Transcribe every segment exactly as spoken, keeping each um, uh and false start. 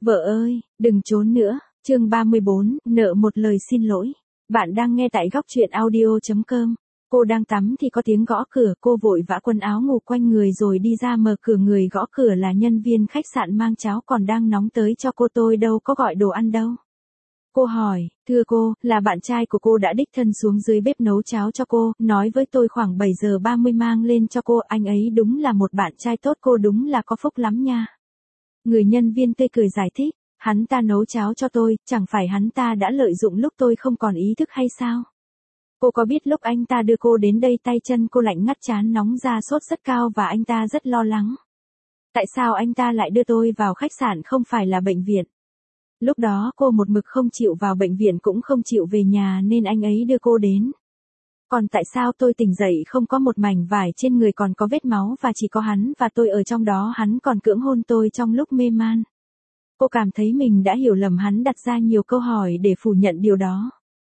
Vợ ơi, đừng trốn nữa. Chương ba mươi bốn, nợ một lời xin lỗi. Bạn đang nghe tại góc truyện audio chấm com. Cô đang tắm thì có tiếng gõ cửa, cô vội vã quần áo ngủ quanh người rồi đi ra mở cửa. Người gõ cửa là nhân viên khách sạn mang cháo còn đang nóng tới cho cô, tôi đâu có gọi đồ ăn đâu. Cô hỏi, thưa cô, là bạn trai của cô đã đích thân xuống dưới bếp nấu cháo cho cô, nói với tôi khoảng bảy giờ ba mươi mang lên cho cô, anh ấy đúng là một bạn trai tốt, cô đúng là có phúc lắm nha. Người nhân viên tươi cười giải thích, hắn ta nấu cháo cho tôi, chẳng phải hắn ta đã lợi dụng lúc tôi không còn ý thức hay sao? Cô có biết lúc anh ta đưa cô đến đây tay chân cô lạnh ngắt, trán nóng, da sốt rất cao và anh ta rất lo lắng. Tại sao anh ta lại đưa tôi vào khách sạn không phải là bệnh viện? Lúc đó cô một mực không chịu vào bệnh viện cũng không chịu về nhà nên anh ấy đưa cô đến. Còn tại sao tôi tỉnh dậy không có một mảnh vải trên người, còn có vết máu và chỉ có hắn và tôi ở trong đó, hắn còn cưỡng hôn tôi trong lúc mê man. Cô cảm thấy mình đã hiểu lầm, hắn đặt ra nhiều câu hỏi để phủ nhận điều đó.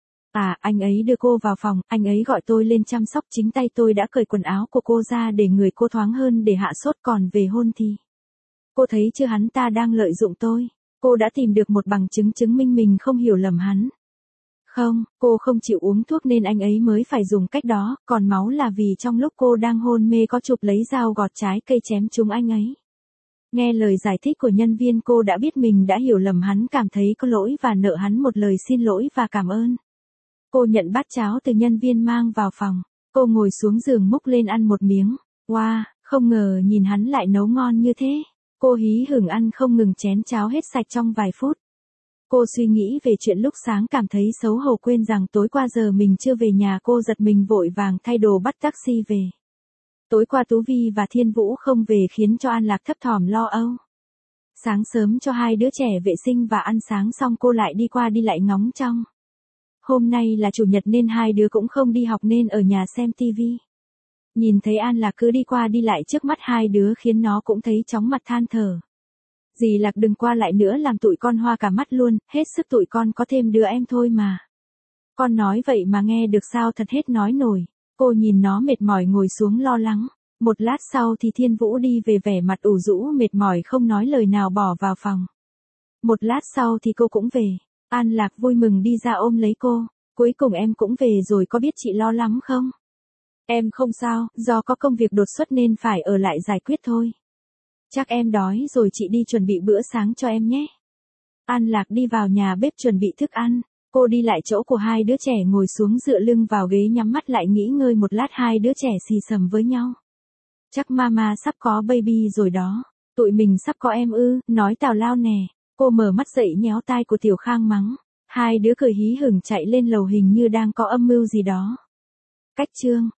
À, anh ấy đưa cô vào phòng, anh ấy gọi tôi lên chăm sóc, chính tay tôi đã cởi quần áo của cô ra để người cô thoáng hơn để hạ sốt, còn về hôn thì... Cô thấy chưa, hắn ta đang lợi dụng tôi. Cô đã tìm được một bằng chứng chứng minh mình không hiểu lầm hắn. Không, cô không chịu uống thuốc nên anh ấy mới phải dùng cách đó, còn máu là vì trong lúc cô đang hôn mê có chụp lấy dao gọt trái cây chém trúng anh ấy. Nghe lời giải thích của nhân viên, cô đã biết mình đã hiểu lầm hắn, cảm thấy có lỗi và nợ hắn một lời xin lỗi và cảm ơn. Cô nhận bát cháo từ nhân viên mang vào phòng. Cô ngồi xuống giường múc lên ăn một miếng. Wow, không ngờ nhìn hắn lại nấu ngon như thế. Cô hí hửng ăn không ngừng, chén cháo hết sạch trong vài phút. Cô suy nghĩ về chuyện lúc sáng, cảm thấy xấu hổ, quên rằng tối qua giờ mình chưa về nhà. Cô giật mình vội vàng thay đồ bắt taxi về. Tối qua Tú Vi và Thiên Vũ không về khiến cho An Lạc thấp thỏm lo âu. Sáng sớm cho hai đứa trẻ vệ sinh và ăn sáng xong, cô lại đi qua đi lại ngóng trông. Hôm nay là chủ nhật nên hai đứa cũng không đi học nên ở nhà xem tivi. Nhìn thấy An Lạc cứ đi qua đi lại trước mắt hai đứa khiến nó cũng thấy chóng mặt, than thở. Dì Lạc đừng qua lại nữa, làm tụi con hoa cả mắt luôn, hết sức, tụi con có thêm đứa em thôi mà. Con nói vậy mà nghe được sao, thật hết nói nổi. Cô nhìn nó mệt mỏi ngồi xuống lo lắng. Một lát sau thì Thiên Vũ đi về, vẻ mặt ủ rũ mệt mỏi không nói lời nào bỏ vào phòng. Một lát sau thì cô cũng về. An Lạc vui mừng đi ra ôm lấy cô. Cuối cùng em cũng về rồi, có biết chị lo lắm không? Em không sao, do có công việc đột xuất nên phải ở lại giải quyết thôi. Chắc em đói rồi, chị đi chuẩn bị bữa sáng cho em nhé. An Lạc đi vào nhà bếp chuẩn bị thức ăn. Cô đi lại chỗ của hai đứa trẻ, ngồi xuống dựa lưng vào ghế, nhắm mắt lại nghỉ ngơi một lát. Hai đứa trẻ xì xầm với nhau. Chắc mama sắp có baby rồi đó. Tụi mình sắp có em ư, nói tào lao nè. Cô mở mắt dậy nhéo tai của Tiểu Khang mắng. Hai đứa cười hí hửng chạy lên lầu, hình như đang có âm mưu gì đó. Cách chương